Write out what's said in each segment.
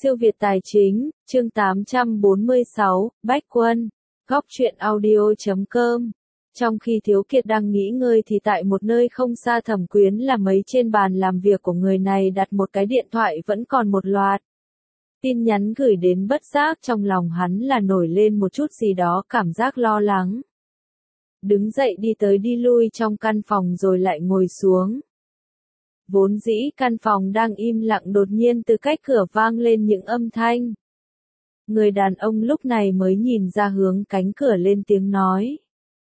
Siêu Việt Tài Chính, chương 846, Bách Quân, Góc truyện audio.com. Trong khi Thiếu Kiệt đang nghỉ ngơi thì tại một nơi không xa Thẩm Quyến là mấy trên bàn làm việc của người này đặt một cái điện thoại vẫn còn một loạt. Tin nhắn gửi đến bất giác trong lòng hắn là nổi lên một chút gì đó cảm giác lo lắng. Đứng dậy đi tới đi lui trong căn phòng rồi lại ngồi xuống. Vốn dĩ căn phòng đang im lặng đột nhiên từ cách cửa vang lên những âm thanh. Người đàn ông lúc này mới nhìn ra hướng cánh cửa lên tiếng nói.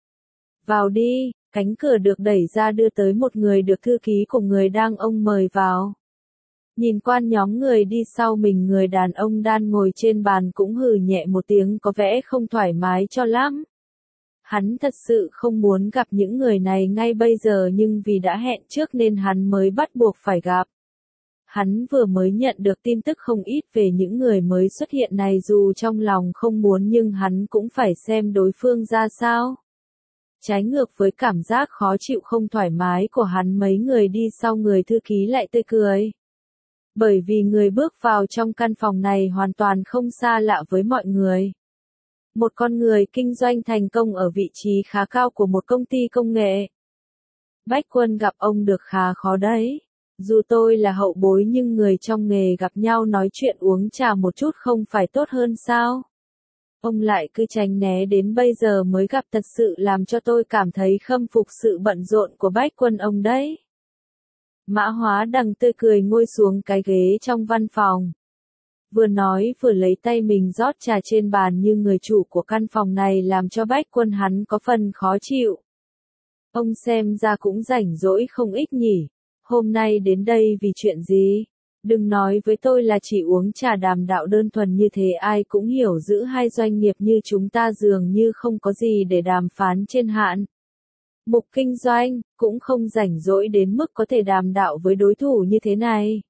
Vào đi, cánh cửa được đẩy ra đưa tới một người được thư ký của người đang ông mời vào. Nhìn qua nhóm người đi sau mình, người đàn ông đang ngồi trên bàn cũng hừ nhẹ một tiếng có vẻ không thoải mái cho lắm. Hắn thật sự không muốn gặp những người này ngay bây giờ nhưng vì đã hẹn trước nên hắn mới bắt buộc phải gặp. Hắn vừa mới nhận được tin tức không ít về những người mới xuất hiện này, dù trong lòng không muốn nhưng hắn cũng phải xem đối phương ra sao. Trái ngược với cảm giác khó chịu không thoải mái của hắn, mấy người đi sau người thư ký lại tươi cười. Bởi vì người bước vào trong căn phòng này hoàn toàn không xa lạ với mọi người. Một con người kinh doanh thành công ở vị trí khá cao của một công ty công nghệ. Bách Quân gặp ông được khá khó đấy. Dù tôi là hậu bối nhưng người trong nghề gặp nhau nói chuyện uống trà một chút không phải tốt hơn sao? Ông lại cứ tránh né đến bây giờ mới gặp, thật sự làm cho tôi cảm thấy khâm phục sự bận rộn của Bách Quân ông đấy. Mã Hóa Đằng tươi cười ngồi xuống cái ghế trong văn phòng. Vừa nói vừa lấy tay mình rót trà trên bàn như người chủ của căn phòng này, làm cho Bách Quân hắn có phần khó chịu. Ông xem ra cũng rảnh rỗi không ít nhỉ. Hôm nay đến đây vì chuyện gì? Đừng nói với tôi là chỉ uống trà đàm đạo đơn thuần như thế, ai cũng hiểu giữ hai doanh nghiệp như chúng ta dường như không có gì để đàm phán trên hạn mục kinh doanh, cũng không rảnh rỗi đến mức có thể đàm đạo với đối thủ như thế này.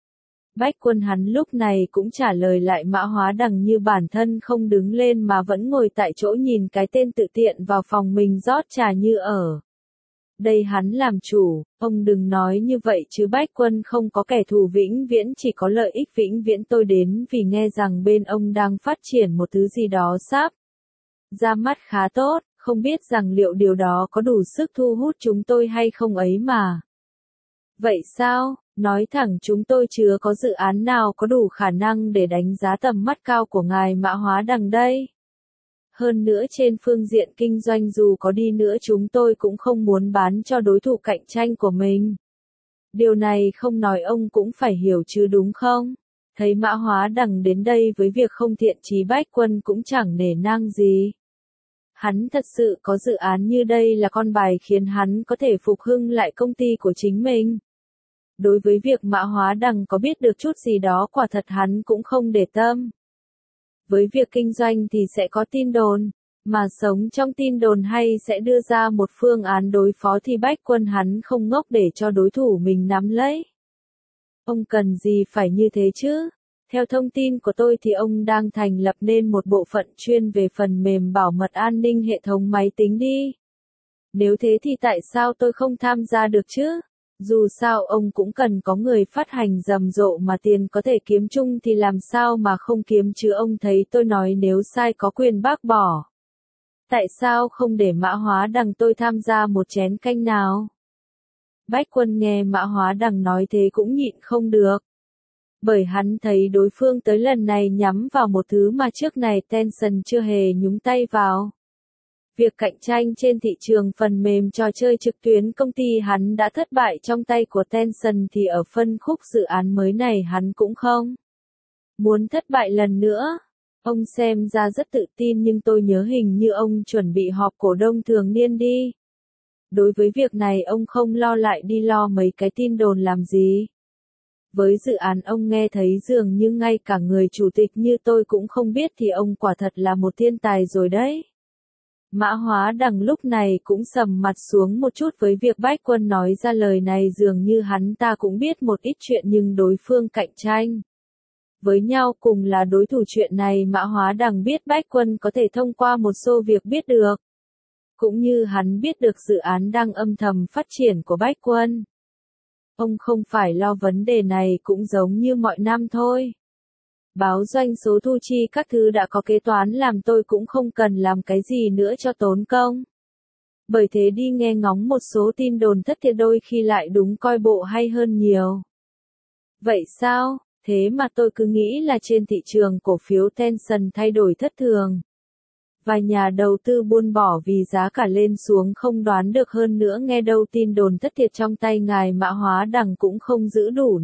Bách Quân hắn lúc này cũng trả lời lại Mã Hóa Đằng như bản thân không đứng lên mà vẫn ngồi tại chỗ nhìn cái tên tự tiện vào phòng mình rót trà như ở. Đây hắn làm chủ, ông đừng nói như vậy chứ, Bách Quân không có kẻ thù vĩnh viễn, chỉ có lợi ích vĩnh viễn. Tôi đến vì nghe rằng bên ông đang phát triển một thứ gì đó sắp ra mắt khá tốt, không biết rằng liệu điều đó có đủ sức thu hút chúng tôi hay không ấy mà. Vậy sao? Nói thẳng chúng tôi chưa có dự án nào có đủ khả năng để đánh giá tầm mắt cao của ngài Mã Hóa Đằng đây. Hơn nữa trên phương diện kinh doanh dù có đi nữa chúng tôi cũng không muốn bán cho đối thủ cạnh tranh của mình. Điều này không nói ông cũng phải hiểu chứ đúng không? Thấy Mã Hóa Đằng đến đây với việc không thiện chí, Bách Quân cũng chẳng nể nang gì. Hắn thật sự có dự án như đây là con bài khiến hắn có thể phục hưng lại công ty của chính mình. Đối với việc Mã Hóa Đằng có biết được chút gì đó quả thật hắn cũng không để tâm. Với việc kinh doanh thì sẽ có tin đồn, mà sống trong tin đồn hay sẽ đưa ra một phương án đối phó thì Bách Quân hắn không ngốc để cho đối thủ mình nắm lấy. Ông cần gì phải như thế chứ? Theo thông tin của tôi thì ông đang thành lập nên một bộ phận chuyên về phần mềm bảo mật an ninh hệ thống máy tính đi. Nếu thế thì tại sao tôi không tham gia được chứ? Dù sao ông cũng cần có người phát hành rầm rộ mà tiền có thể kiếm chung thì làm sao mà không kiếm chứ. Ông thấy tôi nói nếu sai có quyền bác bỏ. Tại sao không để Mã Hóa Đằng tôi tham gia một chén canh nào? Bách Quân nghe Mã Hóa Đằng nói thế cũng nhịn không được. Bởi hắn thấy đối phương tới lần này nhắm vào một thứ mà trước này Tencent chưa hề nhúng tay vào. Việc cạnh tranh trên thị trường phần mềm trò chơi trực tuyến, công ty hắn đã thất bại trong tay của Tencent thì ở phân khúc dự án mới này hắn cũng không muốn thất bại lần nữa. Ông xem ra rất tự tin nhưng tôi nhớ hình như ông chuẩn bị họp cổ đông thường niên đi. Đối với việc này ông không lo lại đi lo mấy cái tin đồn làm gì. Với dự án ông nghe thấy dường như ngay cả người chủ tịch như tôi cũng không biết thì ông quả thật là một thiên tài rồi đấy. Mã Hóa Đằng lúc này cũng sầm mặt xuống một chút với việc Bách Quân nói ra lời này, dường như hắn ta cũng biết một ít chuyện nhưng đối phương cạnh tranh với nhau cùng là đối thủ chuyện này Mã Hóa Đằng biết Bách Quân có thể thông qua một số việc biết được. Cũng như hắn biết được dự án đang âm thầm phát triển của Bách Quân. Ông không phải lo vấn đề này cũng giống như mọi năm thôi. Báo doanh số thu chi các thứ đã có kế toán làm, tôi cũng không cần làm cái gì nữa cho tốn công. Bởi thế đi nghe ngóng một số tin đồn thất thiệt đôi khi lại đúng coi bộ hay hơn nhiều. Vậy sao? Thế mà tôi cứ nghĩ là trên thị trường cổ phiếu Tencent thay đổi thất thường. Và nhà đầu tư buôn bỏ vì giá cả lên xuống không đoán được, hơn nữa nghe đâu tin đồn thất thiệt trong tay ngài Mã Hóa Đằng cũng không giữ đủ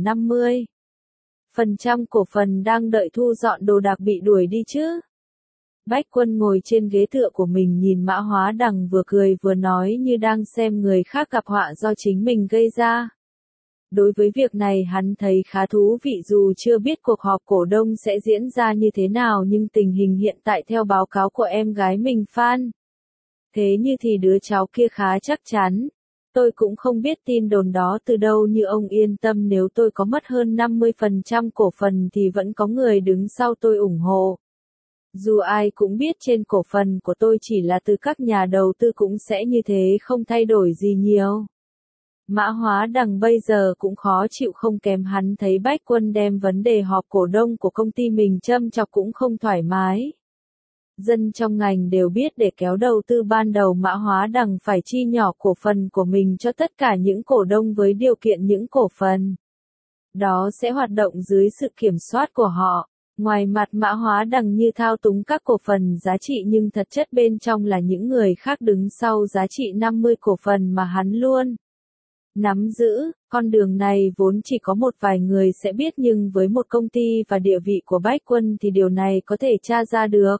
50% cổ phần đang đợi thu dọn đồ đạc bị đuổi đi chứ. Bách Quân ngồi trên ghế tựa của mình nhìn Mã Hóa Đằng vừa cười vừa nói như đang xem người khác gặp họa do chính mình gây ra. Đối với việc này hắn thấy khá thú vị, dù chưa biết cuộc họp cổ đông sẽ diễn ra như thế nào, nhưng tình hình hiện tại theo báo cáo của em gái mình Phan. Thế như thì đứa cháu kia khá chắc chắn. Tôi cũng không biết tin đồn đó từ đâu, như ông yên tâm, nếu tôi có mất hơn 50% cổ phần thì vẫn có người đứng sau tôi ủng hộ. Dù ai cũng biết trên cổ phần của tôi chỉ là từ các nhà đầu tư cũng sẽ như thế, không thay đổi gì nhiều. Mã Hóa Đằng bây giờ cũng khó chịu không kém, hắn thấy Bách Quân đem vấn đề họp cổ đông của công ty mình châm chọc cũng không thoải mái. Dân trong ngành đều biết để kéo đầu tư ban đầu Mã Hóa Đằng phải chi nhỏ cổ phần của mình cho tất cả những cổ đông với điều kiện những cổ phần đó sẽ hoạt động dưới sự kiểm soát của họ. Ngoài mặt Mã Hóa Đằng như thao túng các cổ phần giá trị, nhưng thật chất bên trong là những người khác đứng sau giá trị 50 cổ phần mà hắn luôn nắm giữ. Con đường này vốn chỉ có một vài người sẽ biết, nhưng với một công ty và địa vị của Bách Quân thì điều này có thể tra ra được.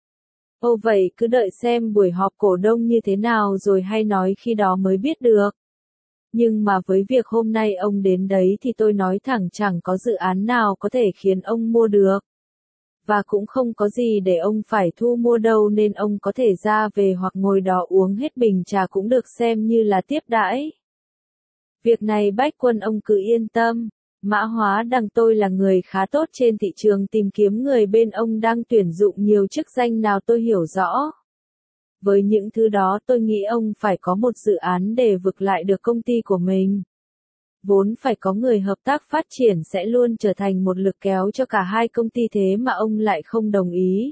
Ồ, vậy cứ đợi xem buổi họp cổ đông như thế nào rồi hay nói khi đó mới biết được. Nhưng mà với việc hôm nay ông đến đấy thì tôi nói thẳng, chẳng có dự án nào có thể khiến ông mua được. Và cũng không có gì để ông phải thu mua đâu, nên ông có thể ra về hoặc ngồi đó uống hết bình trà cũng được, xem như là tiếp đãi. Việc này Bách Quân ông cứ yên tâm. Mã Hóa Đằng tôi là người khá tốt trên thị trường tìm kiếm người, bên ông đang tuyển dụng nhiều chức danh nào tôi hiểu rõ. Với những thứ đó tôi nghĩ ông phải có một dự án để vực lại được công ty của mình. Vốn phải có người hợp tác phát triển sẽ luôn trở thành một lực kéo cho cả hai công ty, thế mà ông lại không đồng ý.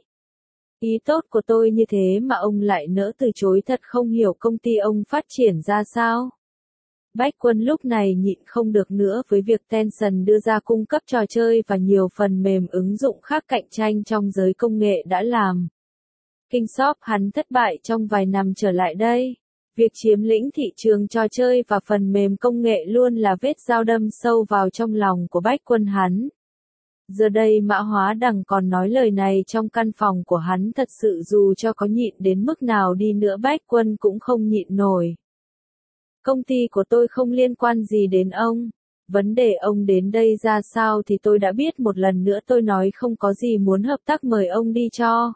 Ý tốt của tôi như thế mà ông lại nỡ từ chối, thật không hiểu công ty ông phát triển ra sao. Bách Quân lúc này nhịn không được nữa với việc Tencent đưa ra cung cấp trò chơi và nhiều phần mềm ứng dụng khác cạnh tranh trong giới công nghệ đã làm Kingsoft hắn thất bại trong vài năm trở lại đây. Việc chiếm lĩnh thị trường trò chơi và phần mềm công nghệ luôn là vết dao đâm sâu vào trong lòng của Bách Quân hắn. Giờ đây Mã Hóa Đằng còn nói lời này trong căn phòng của hắn, thật sự dù cho có nhịn đến mức nào đi nữa Bách Quân cũng không nhịn nổi. Công ty của tôi không liên quan gì đến ông. Vấn đề ông đến đây ra sao thì tôi đã biết, một lần nữa tôi nói không có gì muốn hợp tác, mời ông đi cho.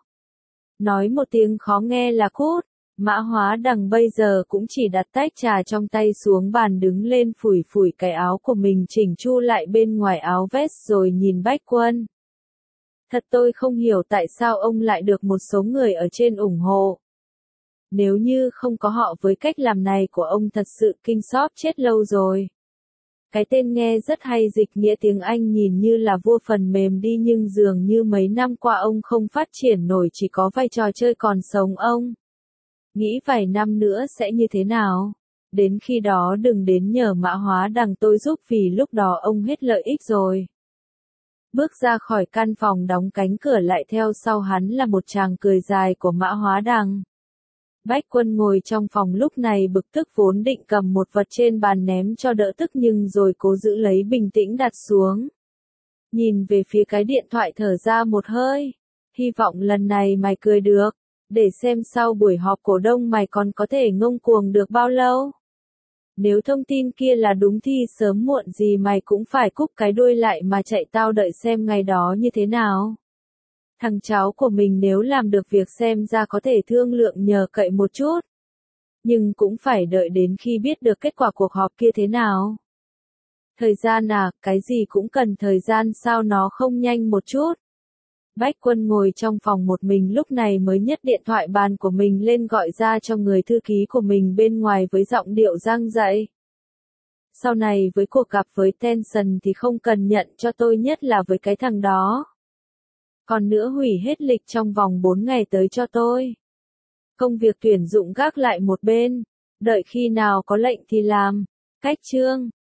Nói một tiếng khó nghe là cút. Mã Hóa Đằng bây giờ cũng chỉ đặt tách trà trong tay xuống bàn, đứng lên phủi phủi cái áo của mình chỉnh chu lại bên ngoài áo vest rồi nhìn Bách Quân. Thật tôi không hiểu tại sao ông lại được một số người ở trên ủng hộ. Nếu như không có họ với cách làm này của ông, thật sự Kingsoft chết lâu rồi. Cái tên nghe rất hay, dịch nghĩa tiếng Anh nhìn như là vua phần mềm đi, nhưng dường như mấy năm qua ông không phát triển nổi, chỉ có vài trò chơi còn sống. Ông nghĩ vài năm nữa sẽ như thế nào? Đến khi đó đừng đến nhờ Mã Hóa Đằng tôi giúp, vì lúc đó ông hết lợi ích rồi. Bước ra khỏi căn phòng, đóng cánh cửa lại, theo sau hắn là một tràng cười dài của Mã Hóa Đằng. Bách Quân ngồi trong phòng lúc này bực tức, vốn định cầm một vật trên bàn ném cho đỡ tức, nhưng rồi cố giữ lấy bình tĩnh đặt xuống. Nhìn về phía cái điện thoại, thở ra một hơi. Hy vọng lần này mày cười được. Để xem sau buổi họp cổ đông mày còn có thể ngông cuồng được bao lâu. Nếu thông tin kia là đúng thì sớm muộn gì mày cũng phải cúp cái đuôi lại mà chạy, tao đợi xem ngày đó như thế nào. Thằng cháu của mình nếu làm được việc xem ra có thể thương lượng nhờ cậy một chút. Nhưng cũng phải đợi đến khi biết được kết quả cuộc họp kia thế nào. Thời gian à, cái gì cũng cần thời gian, sao nó không nhanh một chút. Bách Quân ngồi trong phòng một mình lúc này mới nhấc điện thoại bàn của mình lên, gọi ra cho người thư ký của mình bên ngoài với giọng điệu giang dạy. Sau này với cuộc gặp với Tencent thì không cần nhận cho tôi, nhất là với cái thằng đó. Còn nữa hủy hết lịch trong vòng 4 ngày tới cho tôi. Công việc tuyển dụng gác lại một bên, đợi khi nào có lệnh thì làm. Cách chương